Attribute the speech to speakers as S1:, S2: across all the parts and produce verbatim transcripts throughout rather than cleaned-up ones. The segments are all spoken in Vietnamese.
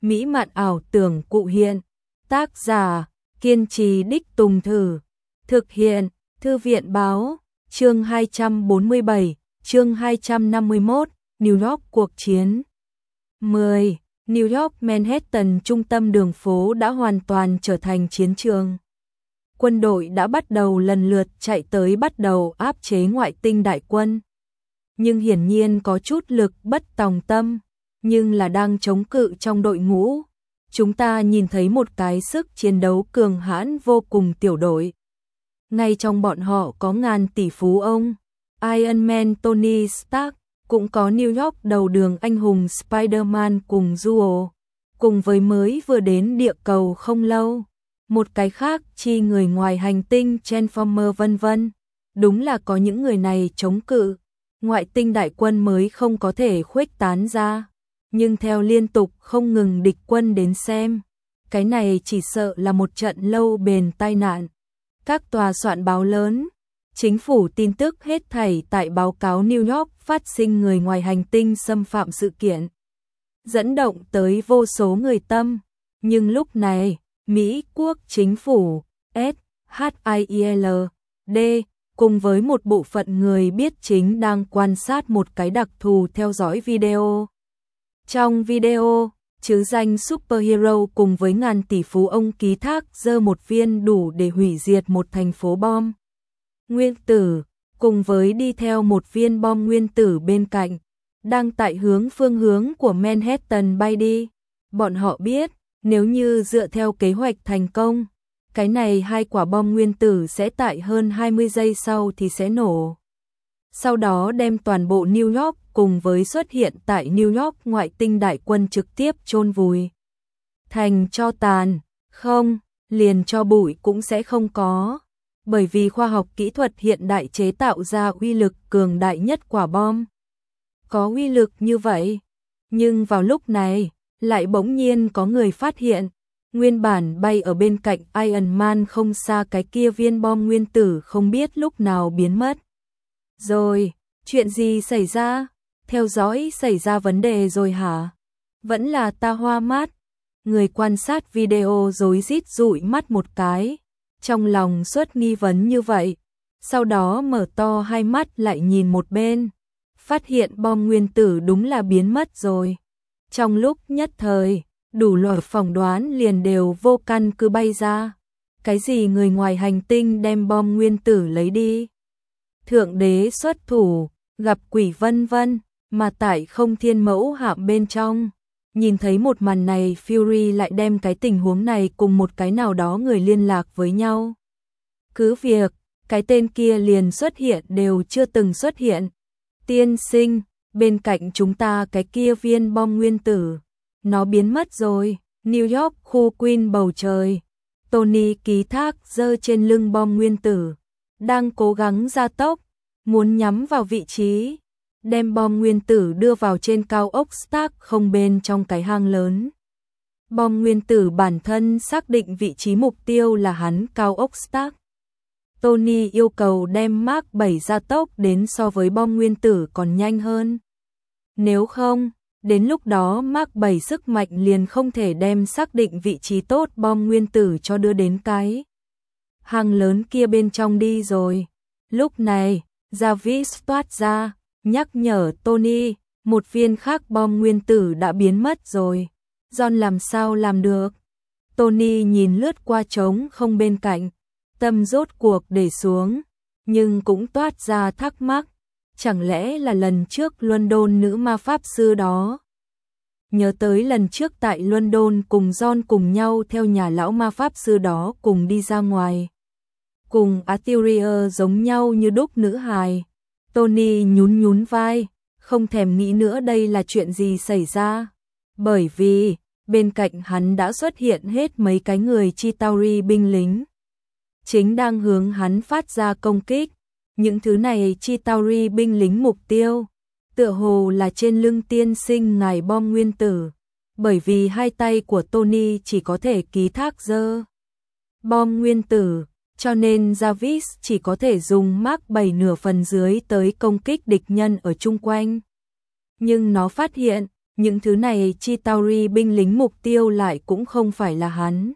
S1: mỹ mạn ảo tưởng cụ hiện. Tác giả, kiên trì đích tùng thử. Thực hiện, Thư viện báo, chương hai trăm bốn mươi bảy, chương hai trăm năm mươi mốt, New York cuộc chiến. mười. New York Manhattan trung tâm đường phố đã hoàn toàn trở thành chiến trường. Quân đội đã bắt đầu lần lượt chạy tới bắt đầu áp chế ngoại tinh đại quân. Nhưng hiển nhiên có chút lực bất tòng tâm, nhưng là đang chống cự trong đội ngũ. Chúng ta nhìn thấy một cái sức chiến đấu cường hãn vô cùng tiểu đội. Ngay trong bọn họ có ngàn tỷ phú ông, Iron Man Tony Stark, cũng có New York đầu đường anh hùng Spider-Man cùng Duo, cùng với mới vừa đến địa cầu không lâu. Một cái khác chi người ngoài hành tinh Transformer vân vân. Đúng là có những người này chống cự, ngoại tinh đại quân mới không có thể khuếch tán ra. Nhưng theo liên tục không ngừng địch quân đến xem, cái này chỉ sợ là một trận lâu bền tai nạn. Các tòa soạn báo lớn, chính phủ tin tức hết thảy tại báo cáo New York phát sinh người ngoài hành tinh xâm phạm sự kiện, dẫn động tới vô số người tâm. Nhưng lúc này, Mỹ quốc chính phủ, S H I E L D, cùng với một bộ phận người biết chính đang quan sát một cái đặc thù theo dõi video. Trong video, chứ danh superhero cùng với ngàn tỷ phú ông ký thác giơ một viên đủ để hủy diệt một thành phố bom nguyên tử, cùng với đi theo một viên bom nguyên tử bên cạnh, đang tại hướng phương hướng của Manhattan bay đi. Bọn họ biết, nếu như dựa theo kế hoạch thành công, cái này hai quả bom nguyên tử sẽ tại hơn hai mươi giây sau thì sẽ nổ. Sau đó đem toàn bộ New York cùng với xuất hiện tại New York ngoại tinh đại quân trực tiếp chôn vùi thành tro tàn, không, liền cho bụi cũng sẽ không có. Bởi vì khoa học kỹ thuật hiện đại chế tạo ra uy lực cường đại nhất quả bom. Có uy lực như vậy, nhưng vào lúc này, lại bỗng nhiên có người phát hiện, nguyên bản bay ở bên cạnh Iron Man không xa cái kia viên bom nguyên tử không biết lúc nào biến mất. Rồi, chuyện gì xảy ra? Theo dõi xảy ra vấn đề rồi hả? Vẫn là ta hoa mắt. Người quan sát video rối rít dụi mắt một cái, trong lòng xuất nghi vấn như vậy. Sau đó mở to hai mắt lại nhìn một bên, phát hiện bom nguyên tử đúng là biến mất rồi. Trong lúc nhất thời, đủ loại phỏng đoán liền đều vô căn cứ bay ra. Cái gì người ngoài hành tinh đem bom nguyên tử lấy đi? Thượng đế xuất thủ, gặp quỷ vân vân, mà tại không thiên mẫu hạm bên trong. Nhìn thấy một màn này, Fury lại đem cái tình huống này cùng một cái nào đó người liên lạc với nhau. Cứ việc, cái tên kia liền xuất hiện đều chưa từng xuất hiện. Tiên sinh, bên cạnh chúng ta cái kia viên bom nguyên tử, nó biến mất rồi. New York khu Queen bầu trời, Tony ký thác giơ trên lưng bom nguyên tử, đang cố gắng gia tốc, muốn nhắm vào vị trí, đem bom nguyên tử đưa vào trên cao ốc Stark không bên trong cái hang lớn. Bom nguyên tử bản thân xác định vị trí mục tiêu là hắn cao ốc Stark. Tony yêu cầu đem Mark bảy gia tốc đến so với bom nguyên tử còn nhanh hơn. Nếu không, đến lúc đó Mark bảy sức mạnh liền không thể đem xác định vị trí tốt bom nguyên tử cho đưa đến cái hang lớn kia bên trong đi rồi. Lúc này, Jarvis toát ra, nhắc nhở Tony, một viên khác bom nguyên tử đã biến mất rồi. John làm sao làm được? Tony nhìn lướt qua trống không bên cạnh, tâm rốt cuộc để xuống, nhưng cũng toát ra thắc mắc, chẳng lẽ là lần trước London nữ ma pháp sư đó? Nhớ tới lần trước tại London cùng John cùng nhau theo nhà lão ma pháp sư đó cùng đi ra ngoài. Cùng Arthurian giống nhau như đúc nữ hài. Tony nhún nhún vai, không thèm nghĩ nữa đây là chuyện gì xảy ra. Bởi vì, bên cạnh hắn đã xuất hiện hết mấy cái người Chitauri binh lính. Chính đang hướng hắn phát ra công kích. Những thứ này Chitauri binh lính mục tiêu, tựa hồ là trên lưng tiên sinh ngài bom nguyên tử. Bởi vì hai tay của Tony chỉ có thể ký thác giơ bom nguyên tử, cho nên Jarvis chỉ có thể dùng Mark bảy nửa phần dưới tới công kích địch nhân ở chung quanh. Nhưng nó phát hiện, những thứ này Chitauri binh lính mục tiêu lại cũng không phải là hắn,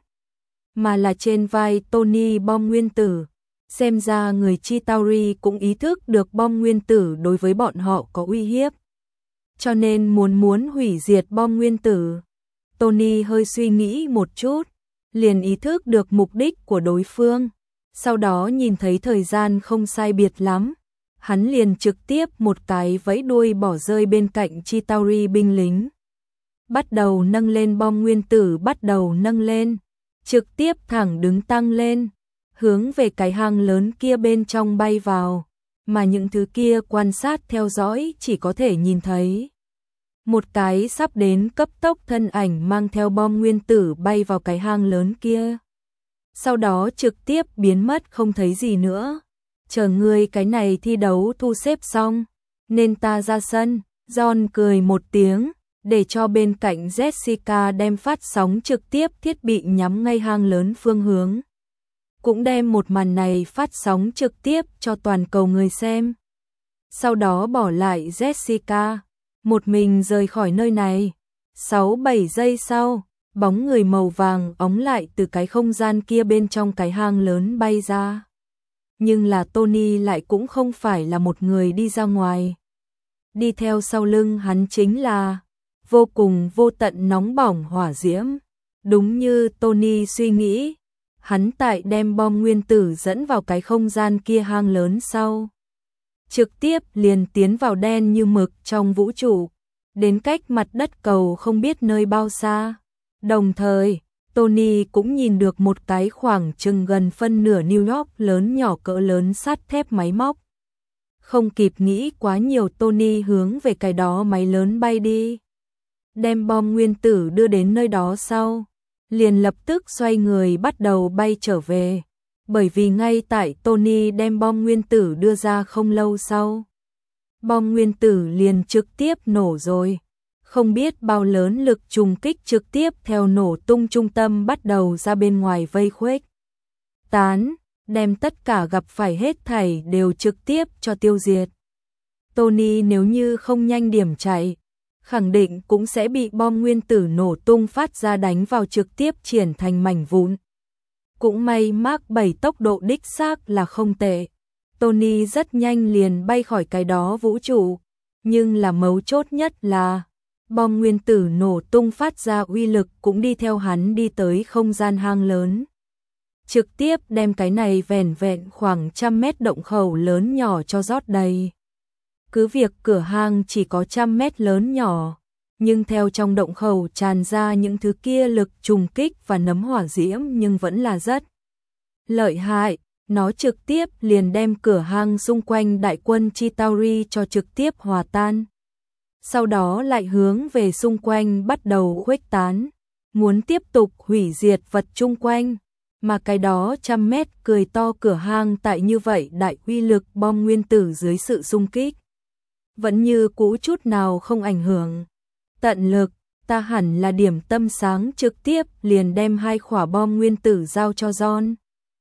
S1: mà là trên vai Tony bom nguyên tử. Xem ra người Chitauri cũng ý thức được bom nguyên tử đối với bọn họ có uy hiếp, cho nên muốn muốn hủy diệt bom nguyên tử. Tony hơi suy nghĩ một chút, liền ý thức được mục đích của đối phương. Sau đó nhìn thấy thời gian không sai biệt lắm, hắn liền trực tiếp một cái vẫy đuôi bỏ rơi bên cạnh Chitauri binh lính. Bắt đầu nâng lên bom nguyên tử, bắt đầu nâng lên, trực tiếp thẳng đứng tăng lên, hướng về cái hang lớn kia bên trong bay vào, mà những thứ kia quan sát theo dõi chỉ có thể nhìn thấy một cái sắp đến cấp tốc thân ảnh mang theo bom nguyên tử bay vào cái hang lớn kia. Sau đó trực tiếp biến mất không thấy gì nữa. Chờ ngươi cái này thi đấu thu xếp xong, nên ta ra sân. John cười một tiếng, để cho bên cạnh Jessica đem phát sóng trực tiếp thiết bị nhắm ngay hang lớn phương hướng. Cũng đem một màn này phát sóng trực tiếp cho toàn cầu người xem. Sau đó bỏ lại Jessica, một mình rời khỏi nơi này. sáu bảy giây sau, bóng người màu vàng óng lại từ cái không gian kia bên trong cái hang lớn bay ra. Nhưng là Tony lại cũng không phải là một người đi ra ngoài. Đi theo sau lưng hắn chính là vô cùng vô tận nóng bỏng hỏa diễm. Đúng như Tony suy nghĩ, hắn tại đem bom nguyên tử dẫn vào cái không gian kia hang lớn sau, trực tiếp liền tiến vào đen như mực trong vũ trụ, đến cách mặt đất cầu không biết nơi bao xa. Đồng thời, Tony cũng nhìn được một cái khoảng chừng gần phân nửa New York lớn nhỏ cỡ lớn sắt thép máy móc. Không kịp nghĩ quá nhiều, Tony hướng về cái đó máy lớn bay đi. Đem bom nguyên tử đưa đến nơi đó sau, liền lập tức xoay người bắt đầu bay trở về. Bởi vì ngay tại Tony đem bom nguyên tử đưa ra không lâu sau, bom nguyên tử liền trực tiếp nổ rồi. Không biết bao lớn lực trùng kích trực tiếp theo nổ tung trung tâm bắt đầu ra bên ngoài vây khuếch tán, đem tất cả gặp phải hết thảy đều trực tiếp cho tiêu diệt. Tony nếu như không nhanh điểm chạy, khẳng định cũng sẽ bị bom nguyên tử nổ tung phát ra đánh vào trực tiếp triển thành mảnh vụn. Cũng may Mark bảy tốc độ đích xác là không tệ. Tony rất nhanh liền bay khỏi cái đó vũ trụ, nhưng là mấu chốt nhất là bom nguyên tử nổ tung phát ra uy lực cũng đi theo hắn đi tới không gian hang lớn. Trực tiếp đem cái này vẻn vẹn khoảng trăm mét động khẩu lớn nhỏ cho rót đầy. Cứ việc cửa hang chỉ có trăm mét lớn nhỏ, nhưng theo trong động khẩu tràn ra những thứ kia lực trùng kích và nấm hỏa diễm nhưng vẫn là rất lợi hại. Nó trực tiếp liền đem cửa hang xung quanh đại quân Chitauri cho trực tiếp hòa tan. Sau đó lại hướng về xung quanh bắt đầu khuếch tán, muốn tiếp tục hủy diệt vật chung quanh. Mà cái đó trăm mét cười to cửa hang tại như vậy đại uy lực bom nguyên tử dưới sự xung kích, vẫn như cũ chút nào không ảnh hưởng. Tận lực, ta hẳn là điểm tâm sáng trực tiếp liền đem hai quả bom nguyên tử giao cho John.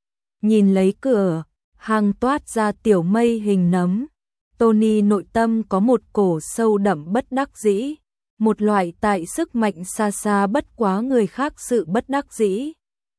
S1: Nhìn lấy cửa hang toát ra tiểu mây hình nấm, Tony nội tâm có một cổ sâu đậm bất đắc dĩ, một loại tại sức mạnh xa xa bất quá người khác sự bất đắc dĩ.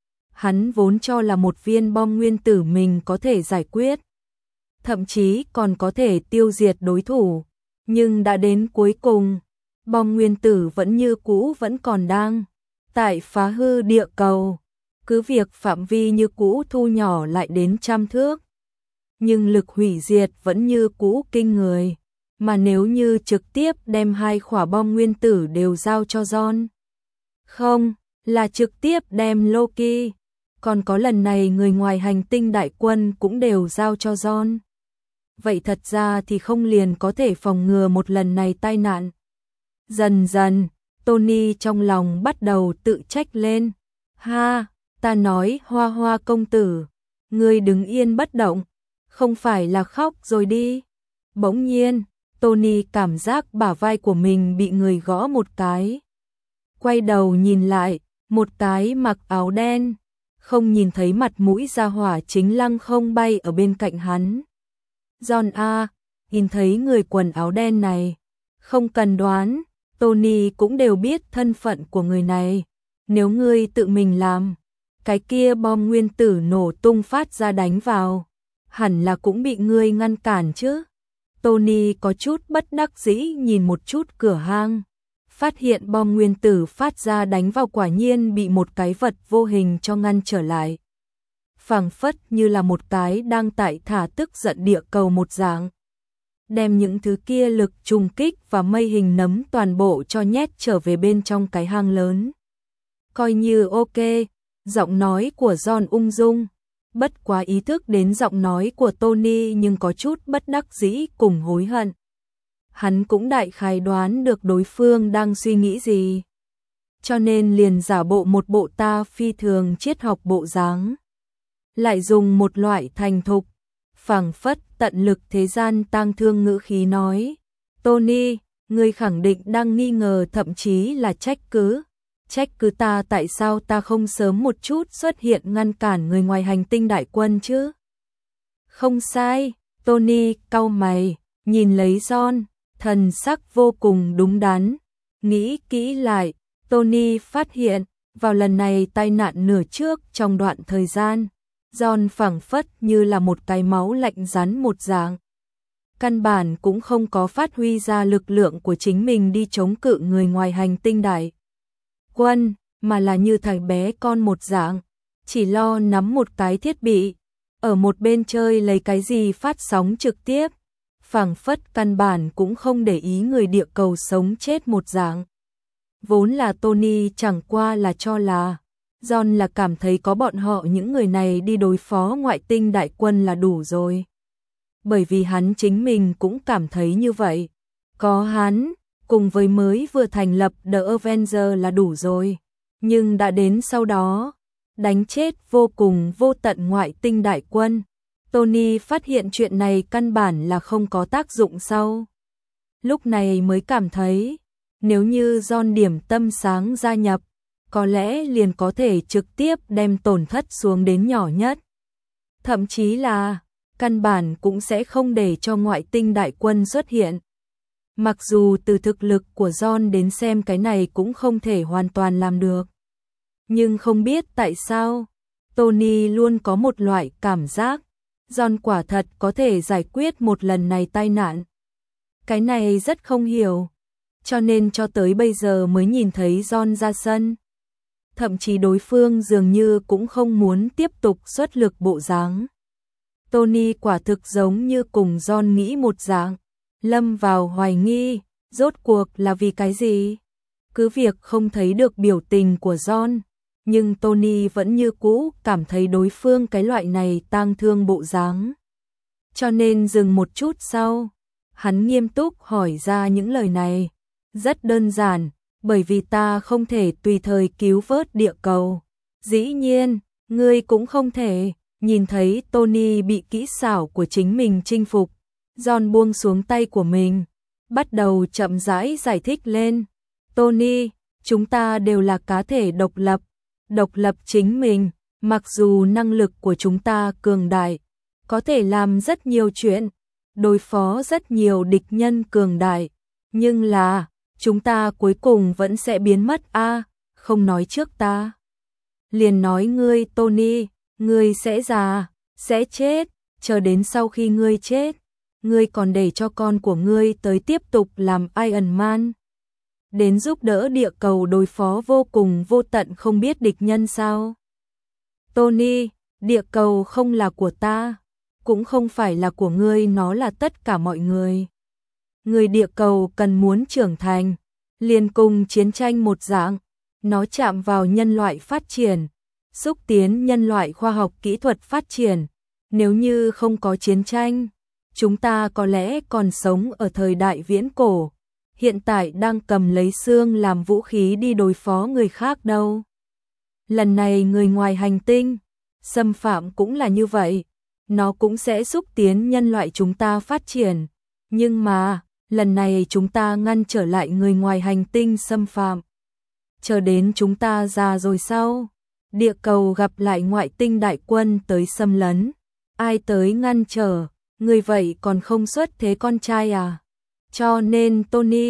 S1: Hắn vốn cho là một viên bom nguyên tử mình có thể giải quyết, thậm chí còn có thể tiêu diệt đối thủ, nhưng đã đến cuối cùng, bom nguyên tử vẫn như cũ vẫn còn đang tại phá hư địa cầu. Cứ việc phạm vi như cũ thu nhỏ lại đến trăm thước, nhưng lực hủy diệt vẫn như cũ kinh người. Mà nếu như trực tiếp đem hai quả bom nguyên tử đều giao cho John, không, là trực tiếp đem Loki, còn có lần này người ngoài hành tinh đại quân cũng đều giao cho John, vậy thật ra thì không liền có thể phòng ngừa một lần này tai nạn. Dần dần, Tony trong lòng bắt đầu tự trách lên. Ha, ta nói Hoa Hoa công tử, ngươi đứng yên bất động, không phải là khóc rồi đi. Bỗng nhiên, Tony cảm giác bả vai của mình bị người gõ một cái. Quay đầu nhìn lại, một cái mặc áo đen, không nhìn thấy mặt mũi ra hỏa chính lăng không bay ở bên cạnh hắn. John A, nhìn thấy người quần áo đen này, không cần đoán, Tony cũng đều biết thân phận của người này. Nếu ngươi tự mình làm, cái kia bom nguyên tử nổ tung phát ra đánh vào, hẳn là cũng bị ngươi ngăn cản chứ. Tony có chút bất đắc dĩ nhìn một chút cửa hang, phát hiện bom nguyên tử phát ra đánh vào quả nhiên bị một cái vật vô hình cho ngăn trở lại. Phảng phất như là một cái đang tại thả tức giận địa cầu một dạng. Đem những thứ kia lực trùng kích và mây hình nấm toàn bộ cho nhét trở về bên trong cái hang lớn. Coi như ok, giọng nói của John ung dung, bất quá ý thức đến giọng nói của Tony nhưng có chút bất đắc dĩ cùng hối hận. Hắn cũng đại khái đoán được đối phương đang suy nghĩ gì, cho nên liền giả bộ một bộ ta phi thường triết học bộ dáng, lại dùng một loại thành thục, phảng phất tận lực thế gian tang thương ngữ khí nói: Tony, ngươi khẳng định đang nghi ngờ, thậm chí là trách cứ. Trách cứ ta tại sao ta không sớm một chút xuất hiện ngăn cản người ngoài hành tinh đại quân chứ? Không sai, Tony cau mày, nhìn lấy John, thần sắc vô cùng đúng đắn. Nghĩ kỹ lại, Tony phát hiện, vào lần này tai nạn nửa trước trong đoạn thời gian, John phảng phất như là một cái máu lạnh rắn một dạng. Căn bản cũng không có phát huy ra lực lượng của chính mình đi chống cự người ngoài hành tinh đại quân, mà là như thằng bé con một dạng, chỉ lo nắm một cái thiết bị, ở một bên chơi lấy cái gì phát sóng trực tiếp, phảng phất căn bản cũng không để ý người địa cầu sống chết một dạng. Vốn là Tony chẳng qua là cho là John là cảm thấy có bọn họ những người này đi đối phó ngoại tinh đại quân là đủ rồi. Bởi vì hắn chính mình cũng cảm thấy như vậy. Có hắn, cùng với mới vừa thành lập The Avengers là đủ rồi. Nhưng đã đến sau đó, đánh chết vô cùng vô tận ngoại tinh đại quân, Tony phát hiện chuyện này căn bản là không có tác dụng sau. Lúc này mới cảm thấy, nếu như John điểm tâm sáng gia nhập, có lẽ liền có thể trực tiếp đem tổn thất xuống đến nhỏ nhất. Thậm chí là, căn bản cũng sẽ không để cho ngoại tinh đại quân xuất hiện. Mặc dù từ thực lực của John đến xem cái này cũng không thể hoàn toàn làm được. Nhưng không biết tại sao, Tony luôn có một loại cảm giác, John quả thật có thể giải quyết một lần này tai nạn. Cái này rất không hiểu, cho nên cho tới bây giờ mới nhìn thấy John ra sân. Thậm chí đối phương dường như cũng không muốn tiếp tục xuất lực bộ dáng. Tony quả thực giống như cùng John nghĩ một dạng, lâm vào hoài nghi, rốt cuộc là vì cái gì? Cứ việc không thấy được biểu tình của John, nhưng Tony vẫn như cũ cảm thấy đối phương cái loại này tang thương bộ dáng. Cho nên dừng một chút sau, hắn nghiêm túc hỏi ra những lời này. Rất đơn giản, bởi vì ta không thể tùy thời cứu vớt địa cầu. Dĩ nhiên, ngươi cũng không thể. Nhìn thấy Tony bị kỹ xảo của chính mình chinh phục, John buông xuống tay của mình, bắt đầu chậm rãi giải thích lên. Tony, chúng ta đều là cá thể độc lập, độc lập chính mình, mặc dù năng lực của chúng ta cường đại, có thể làm rất nhiều chuyện, đối phó rất nhiều địch nhân cường đại, nhưng là, chúng ta cuối cùng vẫn sẽ biến mất a, à, không nói trước ta. Liền nói ngươi Tony, ngươi sẽ già, sẽ chết, chờ đến sau khi ngươi chết, ngươi còn để cho con của ngươi tới tiếp tục làm Iron Man. Đến giúp đỡ địa cầu đối phó vô cùng vô tận không biết địch nhân sao? Tony, địa cầu không là của ta, cũng không phải là của ngươi, nó là tất cả mọi người. Người địa cầu cần muốn trưởng thành, liền cùng chiến tranh một dạng, nó chạm vào nhân loại phát triển, xúc tiến nhân loại khoa học kỹ thuật phát triển. Nếu như không có chiến tranh, chúng ta có lẽ còn sống ở thời đại viễn cổ, hiện tại đang cầm lấy xương làm vũ khí đi đối phó người khác đâu. Lần này người ngoài hành tinh xâm phạm cũng là như vậy, nó cũng sẽ xúc tiến nhân loại chúng ta phát triển, nhưng mà lần này chúng ta ngăn trở lại người ngoài hành tinh xâm phạm. Chờ đến chúng ta già rồi sau, địa cầu gặp lại ngoại tinh đại quân tới xâm lấn, ai tới ngăn trở, người vậy còn không xuất thế con trai à? Cho nên Tony,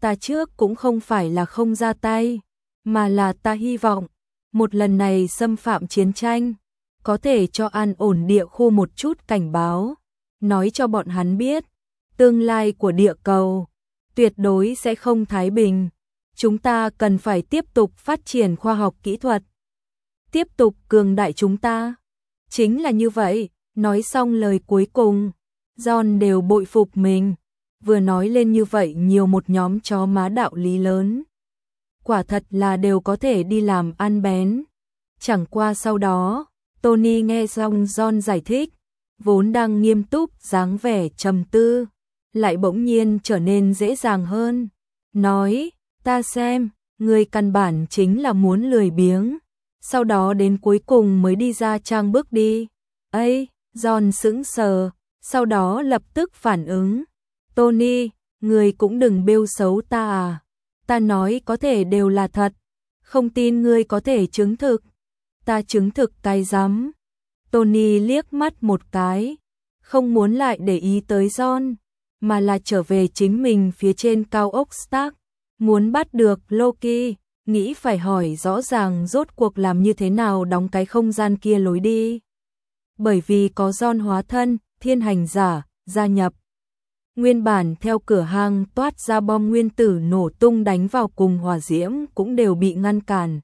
S1: ta trước cũng không phải là không ra tay, mà là ta hy vọng, một lần này xâm phạm chiến tranh, có thể cho an ổn địa khu một chút cảnh báo, nói cho bọn hắn biết, tương lai của địa cầu tuyệt đối sẽ không thái bình. Chúng ta cần phải tiếp tục phát triển khoa học kỹ thuật, tiếp tục cường đại chúng ta. Chính là như vậy, nói xong lời cuối cùng, John đều bội phục mình, vừa nói lên như vậy nhiều một nhóm chó má đạo lý lớn. Quả thật là đều có thể đi làm ăn bén. Chẳng qua sau đó, Tony nghe xong John giải thích, vốn đang nghiêm túc dáng vẻ trầm tư, lại bỗng nhiên trở nên dễ dàng hơn. Nói, ta xem, người căn bản chính là muốn lười biếng, sau đó đến cuối cùng mới đi ra trang bước đi. Ây, John sững sờ, sau đó lập tức phản ứng. Tony, người cũng đừng bêu xấu ta à. Ta nói có thể đều là thật, không tin ngươi có thể chứng thực. Ta chứng thực cái rắm. Tony liếc mắt một cái, không muốn lại để ý tới John, mà là trở về chính mình phía trên cao ốc Stark, muốn bắt được Loki, nghĩ phải hỏi rõ ràng rốt cuộc làm như thế nào đóng cái không gian kia lối đi. Bởi vì có John hóa thân, thiên hành giả, gia nhập. Nguyên bản theo cửa hang toát ra bom nguyên tử nổ tung đánh vào cùng hỏa diễm cũng đều bị ngăn cản.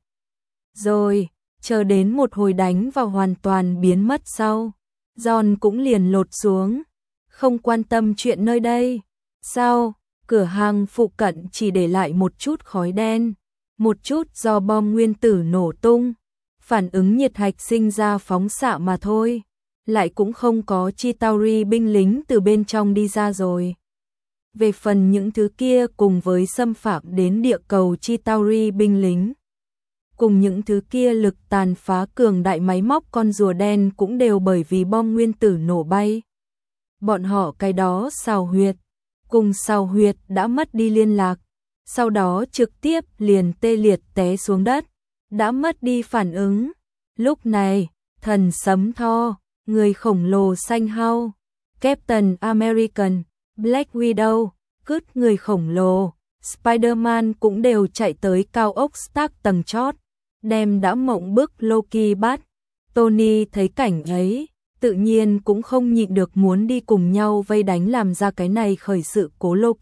S1: Rồi, chờ đến một hồi đánh vào hoàn toàn biến mất sau, John cũng liền lột xuống, không quan tâm chuyện nơi đây. Sau, cửa hang phụ cận chỉ để lại một chút khói đen, một chút do bom nguyên tử nổ tung, phản ứng nhiệt hạch sinh ra phóng xạ mà thôi, lại cũng không có Chitauri binh lính từ bên trong đi ra rồi. Về phần những thứ kia cùng với xâm phạm đến địa cầu Chitauri binh lính, cùng những thứ kia lực tàn phá cường đại máy móc con rùa đen cũng đều bởi vì bom nguyên tử nổ bay. Bọn họ cái đó xào huyệt, cùng xào huyệt đã mất đi liên lạc, sau đó trực tiếp liền tê liệt té xuống đất, đã mất đi phản ứng. Lúc này, thần sấm Thor, người khổng lồ xanh hao, Captain American, Black Widow, cứt người khổng lồ, Spider-Man cũng đều chạy tới cao ốc Stark tầng chót, đem đã mộng bức Loki bắt. Tony thấy cảnh ấy, tự nhiên cũng không nhịn được muốn đi cùng nhau vây đánh làm ra cái này khởi sự cố Loki.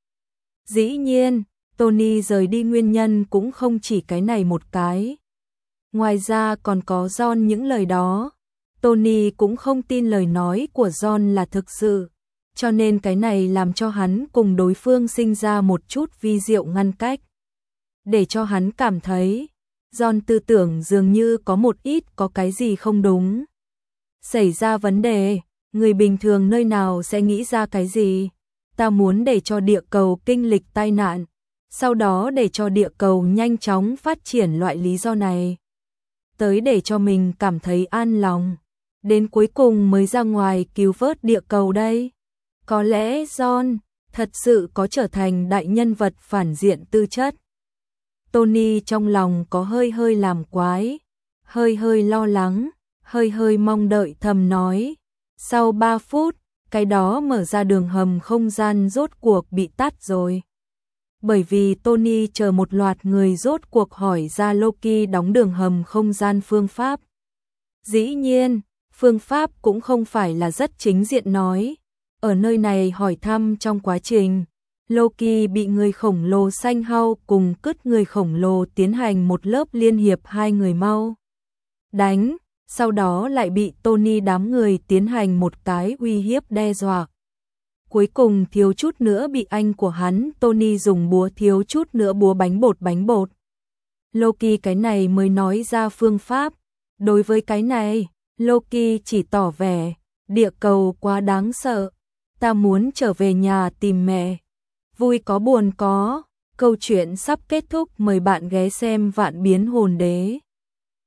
S1: Dĩ nhiên, Tony rời đi nguyên nhân cũng không chỉ cái này một cái. Ngoài ra còn có John những lời đó. Tony cũng không tin lời nói của John là thực sự, cho nên cái này làm cho hắn cùng đối phương sinh ra một chút vi diệu ngăn cách. Để cho hắn cảm thấy, John tư tưởng dường như có một ít có cái gì không đúng. Xảy ra vấn đề, người bình thường nơi nào sẽ nghĩ ra cái gì? Ta muốn để cho địa cầu kinh lịch tai nạn, sau đó để cho địa cầu nhanh chóng phát triển loại lý do này, tới để cho mình cảm thấy an lòng, đến cuối cùng mới ra ngoài cứu vớt địa cầu đây. Có lẽ John thật sự có trở thành đại nhân vật phản diện tư chất. Tony trong lòng có hơi hơi làm quái, hơi hơi lo lắng, hơi hơi mong đợi thầm nói. Sau ba phút, cái đó mở ra đường hầm không gian rốt cuộc bị tắt rồi. Bởi vì Tony chờ một loạt người rốt cuộc hỏi ra Loki đóng đường hầm không gian phương pháp. Dĩ nhiên, phương pháp cũng không phải là rất chính diện nói. Ở nơi này hỏi thăm trong quá trình, Loki bị người khổng lồ xanh hao cùng cứt người khổng lồ tiến hành một lớp liên hiệp hai người mau đánh, sau đó lại bị Tony đám người tiến hành một cái uy hiếp đe dọa. Cuối cùng thiếu chút nữa bị anh của hắn Tony dùng búa thiếu chút nữa búa bánh bột bánh bột. Loki cái này mới nói ra phương pháp. Đối với cái này, Loki chỉ tỏ vẻ, địa cầu quá đáng sợ, ta muốn trở về nhà tìm mẹ. Vui có buồn có, câu chuyện sắp kết thúc, mời bạn ghé xem Vạn Biến Hồn Đế.